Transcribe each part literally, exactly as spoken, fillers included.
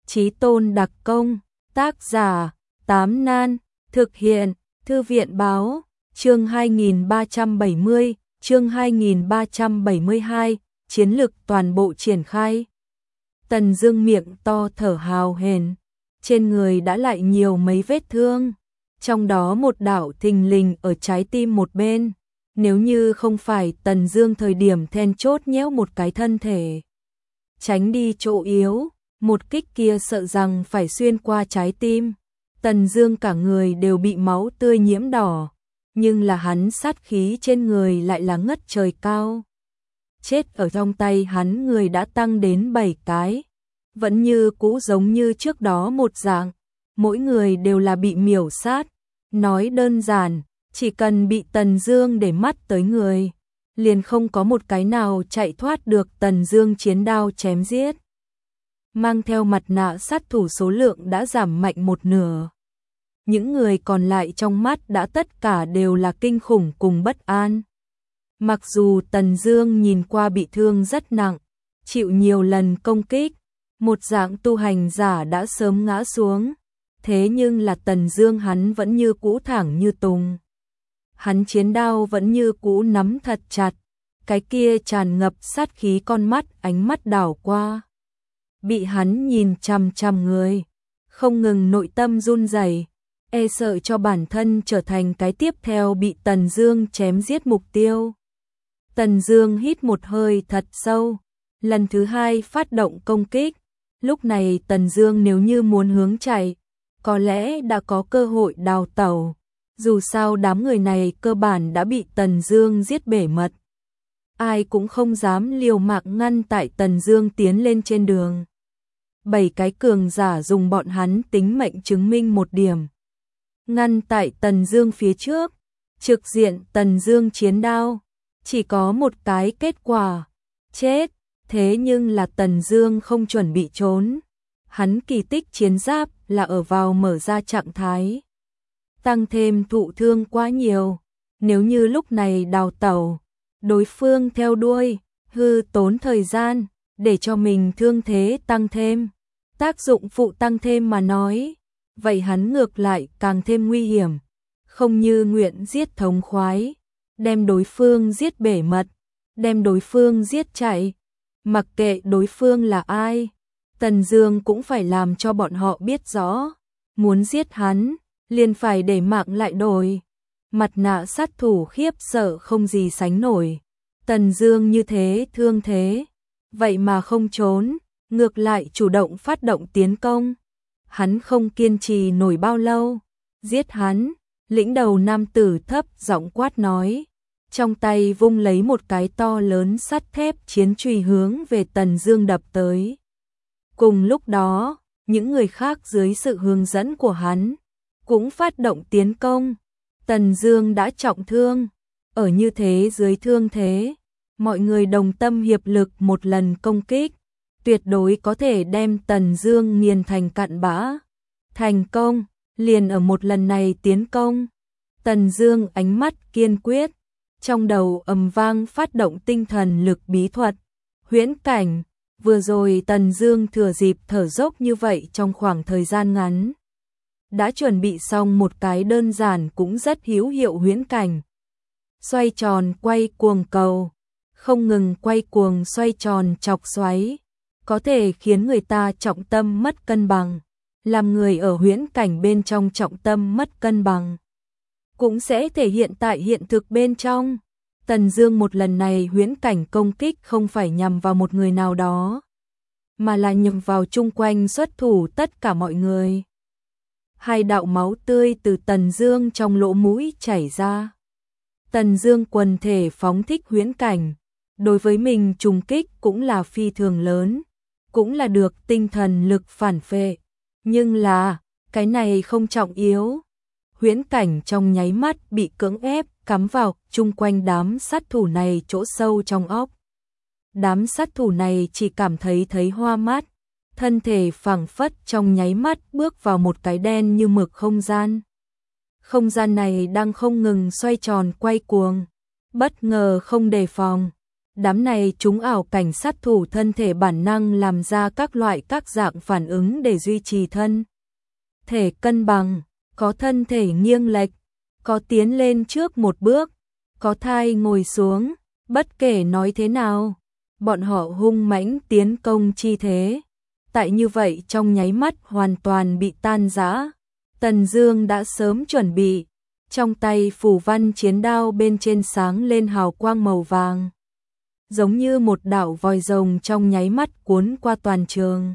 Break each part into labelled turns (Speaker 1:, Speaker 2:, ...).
Speaker 1: Chí Tôn đặc công, tác giả, Tám Nan, thực hiện, Thư viện báo, chương hai nghìn ba trăm bảy mươi, chương hai nghìn ba trăm bảy mươi hai, chiến lực toàn bộ triển khai. Tần Dương miệng to thở hào hển, trên người đã lại nhiều mấy vết thương, trong đó một đạo thình lình ở trái tim một bên. Nếu như không phải Tần Dương thời điểm then chốt nhéo một cái thân thể, tránh đi chỗ yếu, một kích kia sợ rằng phải xuyên qua trái tim. Tần Dương cả người đều bị máu tươi nhiễm đỏ, nhưng là hắn sát khí trên người lại là ngất trời cao. Chết ở trong tay hắn người đã tăng đến bảy cái, vẫn như cũ giống như trước đó một dạng, mỗi người đều là bị miểu sát. Nói đơn giản, chỉ cần bị Tần Dương để mắt tới người, liền không có một cái nào chạy thoát được Tần Dương chiến đao chém giết. Mang theo mặt nạ sát thủ số lượng đã giảm mạnh một nửa. Những người còn lại trong mắt đã tất cả đều là kinh khủng cùng bất an. Mặc dù Tần Dương nhìn qua bị thương rất nặng, chịu nhiều lần công kích, một dạng tu hành giả đã sớm ngã xuống, thế nhưng là Tần Dương hắn vẫn như cũ thẳng như tùng. Hắn chiến đao vẫn như cũ nắm thật chặt, cái kia tràn ngập sát khí con mắt ánh mắt đảo qua. Bị hắn nhìn chằm chằm người, không ngừng nội tâm run rẩy, e sợ cho bản thân trở thành cái tiếp theo bị Tần Dương chém giết mục tiêu. Tần Dương hít một hơi thật sâu, lần thứ hai phát động công kích. Lúc này Tần Dương nếu như muốn hướng chạy, có lẽ đã có cơ hội đào tẩu. Dù sao đám người này cơ bản đã bị Tần Dương giết bể mật. Ai cũng không dám liều mạng ngăn tại Tần Dương tiến lên trên đường. Bảy cái cường giả dùng bọn hắn tính mệnh chứng minh một điểm. Ngăn tại Tần Dương phía trước, trực diện Tần Dương chiến đao, chỉ có một cái kết quả, chết. Thế nhưng là Tần Dương không chuẩn bị trốn. Hắn kỳ tích chiến giáp là ở vào mở ra trạng thái, tăng thêm thụ thương quá nhiều. Nếu như lúc này đào tẩu, đối phương theo đuôi, hư tốn thời gian, để cho mình thương thế tăng thêm, tác dụng phụ tăng thêm mà nói, vậy hắn ngược lại càng thêm nguy hiểm. Không như nguyện giết thống khoái, đem đối phương giết bể mật, đem đối phương giết chạy, mặc kệ đối phương là ai, Tần Dương cũng phải làm cho bọn họ biết rõ, muốn giết hắn, liền phải để mạng lại đổi. Mặt nạ sát thủ khiếp sợ không gì sánh nổi. Tần Dương như thế thương thế, vậy mà không trốn, ngược lại chủ động phát động tiến công. Hắn không kiên trì nổi bao lâu, giết hắn. Lĩnh đầu nam tử thấp giọng quát nói, trong tay vung lấy một cái to lớn sắt thép chiến chùy hướng về Tần Dương đập tới. Cùng lúc đó, những người khác dưới sự hướng dẫn của hắn cũng phát động tiến công. Tần Dương đã trọng thương, ở như thế dưới thương thế, mọi người đồng tâm hiệp lực một lần công kích, tuyệt đối có thể đem Tần Dương nghiền thành cặn bã. Thành công, liền ở một lần này tiến công. Tần Dương ánh mắt kiên quyết, trong đầu ầm vang phát động tinh thần lực bí thuật, huyễn cảnh. Vừa rồi Tần Dương thừa dịp thở dốc như vậy trong khoảng thời gian ngắn, đã chuẩn bị xong một cái đơn giản cũng rất hữu hiệu huyễn cảnh. Xoay tròn quay cuồng cầu, không ngừng quay cuồng xoay tròn chọc xoáy, có thể khiến người ta trọng tâm mất cân bằng, làm người ở huyễn cảnh bên trong trọng tâm mất cân bằng, cũng sẽ thể hiện tại hiện thực bên trong. Tần Dương một lần này huyễn cảnh công kích không phải nhằm vào một người nào đó, mà là nhằm vào chung quanh xuất thủ tất cả mọi người. Hai đạo máu tươi từ Tần Dương trong lỗ mũi chảy ra. Tần Dương quần thể phóng thích huyễn cảnh, đối với mình trùng kích cũng là phi thường lớn, cũng là được tinh thần lực phản phệ, nhưng là, cái này không trọng yếu. Huyễn cảnh trong nháy mắt bị cưỡng ép cắm vào chung quanh đám sát thủ này chỗ sâu trong óc. Đám sát thủ này chỉ cảm thấy thấy hoa mắt, thân thể phảng phất trong nháy mắt bước vào một cái đen như mực không gian. Không gian này đang không ngừng xoay tròn quay cuồng, bất ngờ không đề phòng, Đám này chúng ảo cảnh sát thủ thân thể bản năng làm ra các loại các dạng phản ứng để duy trì thân thể cân bằng, có thân thể nghiêng lệch, có tiến lên trước một bước, có thai ngồi xuống, bất kể nói thế nào, bọn họ hung mãnh tiến công chi thế. Tại như vậy trong nháy mắt hoàn toàn bị tan rã. Tần Dương đã sớm chuẩn bị, trong tay phù văn chiến đao bên trên sáng lên hào quang màu vàng, giống như một đạo vòi rồng trong nháy mắt cuốn qua toàn trường.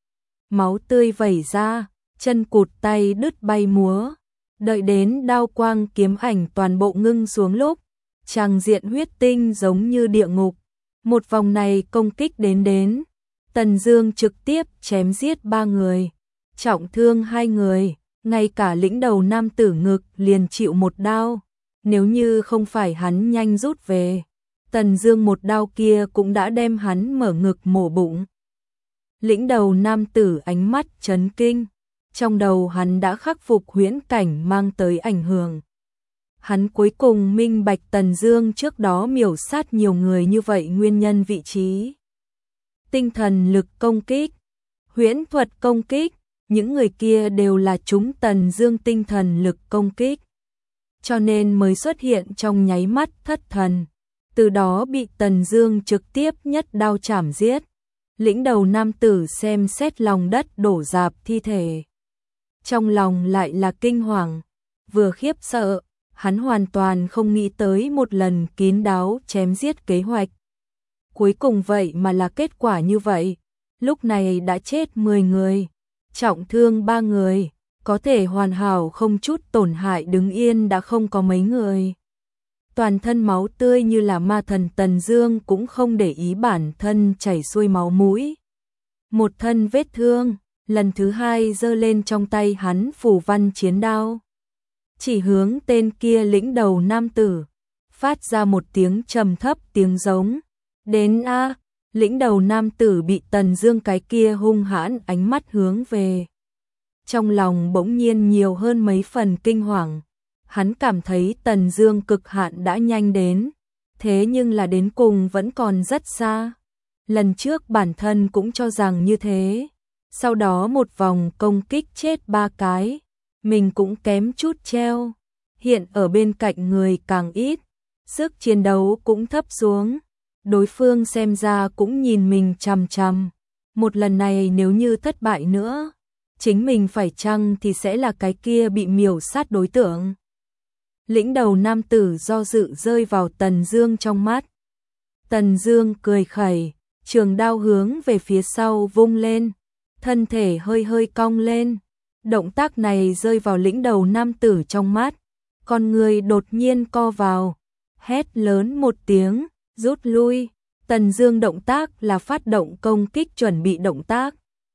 Speaker 1: Máu tươi vẩy ra, chân cụt tay đứt bay múa, đợi đến đao quang kiếm ảnh toàn bộ ngưng xuống lúc, tràng diện huyết tinh giống như địa ngục. Một vòng này công kích đến đến, Tần Dương trực tiếp chém giết ba người, trọng thương hai người, ngay cả lĩnh đầu nam tử ngực liền chịu một đao, nếu như không phải hắn nhanh rút về, Tần Dương một đao kia cũng đã đem hắn mở ngực mổ bụng. Lĩnh đầu nam tử ánh mắt chấn kinh, trong đầu hắn đã khắc phục huyễn cảnh mang tới ảnh hưởng. Hắn cuối cùng minh bạch Tần Dương trước đó miểu sát nhiều người như vậy nguyên nhân vị trí. Tinh thần lực công kích, huyễn thuật công kích, những người kia đều là chúng Tần Dương tinh thần lực công kích, cho nên mới xuất hiện trong nháy mắt thất thần, từ đó bị Tần Dương trực tiếp nhất đao chảm giết. Lĩnh đầu nam tử xem xét lòng đất đổ rạp thi thể, trong lòng lại là kinh hoàng, vừa khiếp sợ, hắn hoàn toàn không nghĩ tới một lần kín đáo chém giết kế hoạch. Cuối cùng vậy mà là kết quả như vậy, lúc này đã chết mười người, trọng thương ba người, có thể hoàn hảo không chút tổn hại đứng yên đã không có mấy người. Toàn thân máu tươi như là ma thần Tần Dương cũng không để ý bản thân chảy xuôi máu mũi. Một thân vết thương, lần thứ hai giơ lên trong tay hắn phù văn chiến đao, chỉ hướng tên kia lĩnh đầu nam tử, phát ra một tiếng trầm thấp tiếng giống. Đến a, lĩnh đầu nam tử bị Tần Dương cái kia hung hãn ánh mắt hướng về, trong lòng bỗng nhiên nhiều hơn mấy phần kinh hoàng. Hắn cảm thấy Tần Dương cực hạn đã nhanh đến, thế nhưng là đến cùng vẫn còn rất xa. Lần trước bản thân cũng cho rằng như thế, sau đó một vòng công kích chết ba cái, mình cũng kém chút treo. Hiện ở bên cạnh người càng ít, sức chiến đấu cũng thấp xuống, đối phương xem ra cũng nhìn mình chằm chằm. Một lần này nếu như thất bại nữa, chính mình phải chăng thì sẽ là cái kia bị miểu sát đối tượng. Lĩnh đầu nam tử do dự rơi vào Tần Dương trong mắt. Tần Dương cười khẩy, trường đao hướng về phía sau vung lên, thân thể hơi hơi cong lên. Động tác này rơi vào lĩnh đầu nam tử trong mắt, con người đột nhiên co vào, hét lớn một tiếng, rút lui. Tần Dương động tác là phát động công kích chuẩn bị động tác.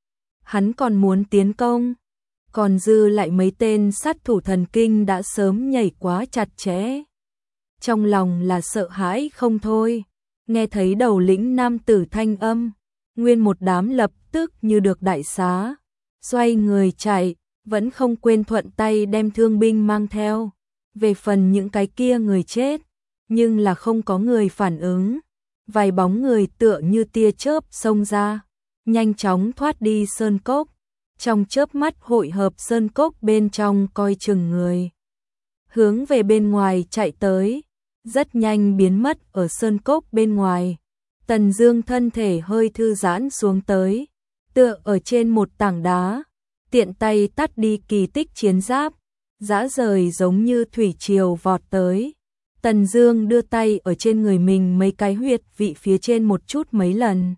Speaker 1: Hắn còn muốn tiến công, còn dư lại mấy tên sát thủ thần kinh đã sớm nhảy quá chặt chẽ. Trong lòng là sợ hãi không thôi, nghe thấy đầu lĩnh nam tử thanh âm, nguyên một đám lập tức như được đại xá, xoay người chạy, vẫn không quên thuận tay đem thương binh mang theo. Về phần những cái kia người chết, nhưng là không có người phản ứng, vài bóng người tựa như tia chớp xông ra, nhanh chóng thoát đi sơn cốc, trong chớp mắt hội hợp sơn cốc bên trong coi chừng người, hướng về bên ngoài chạy tới, rất nhanh biến mất ở sơn cốc bên ngoài. Tần Dương thân thể hơi thư giãn xuống tới, tựa ở trên một tảng đá, tiện tay tắt đi kỳ tích chiến giáp, dã rời giống như thủy triều vọt tới. Tần Dương đưa tay ở trên người mình mấy cái huyệt vị phía trên một chút mấy lần,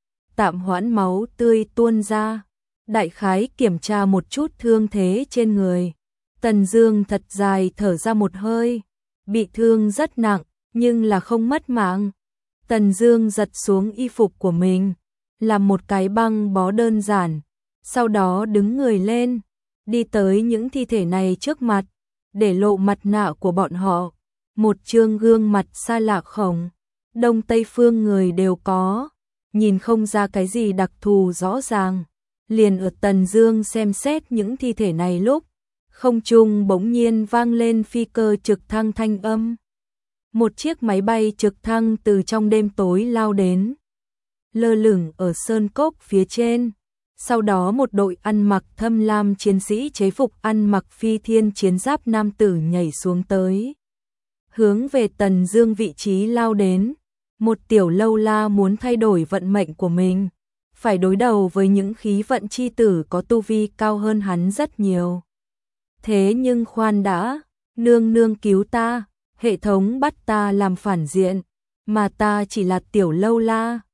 Speaker 1: tạm hoãn máu tươi tuôn ra, đại khái kiểm tra một chút thương thế trên người. Tần Dương thật dài thở ra một hơi, bị thương rất nặng, nhưng là không mất mạng. Tần Dương giật xuống y phục của mình, làm một cái băng bó đơn giản, sau đó đứng người lên, đi tới những thi thể này trước mặt, để lộ mặt nạ của bọn họ, một trương gương mặt xa lạ khổng, đông tây phương người đều có, nhìn không ra cái gì đặc thù rõ ràng. Liền ở Tần Dương xem xét những thi thể này lúc, không trung bỗng nhiên vang lên phi cơ trực thăng thanh âm. Một chiếc máy bay trực thăng từ trong đêm tối lao đến, lơ lửng ở sơn cốc phía trên. Sau đó một đội ăn mặc thâm lam chiến sĩ chế phục ăn mặc phi thiên chiến giáp nam tử nhảy xuống tới, hướng về Tần Dương vị trí lao đến. Một tiểu lâu la muốn thay đổi vận mệnh của mình, phải đối đầu với những khí vận chi tử có tu vi cao hơn hắn rất nhiều. Thế nhưng khoan đã, nương nương cứu ta, hệ thống bắt ta làm phản diện, mà ta chỉ là tiểu lâu la.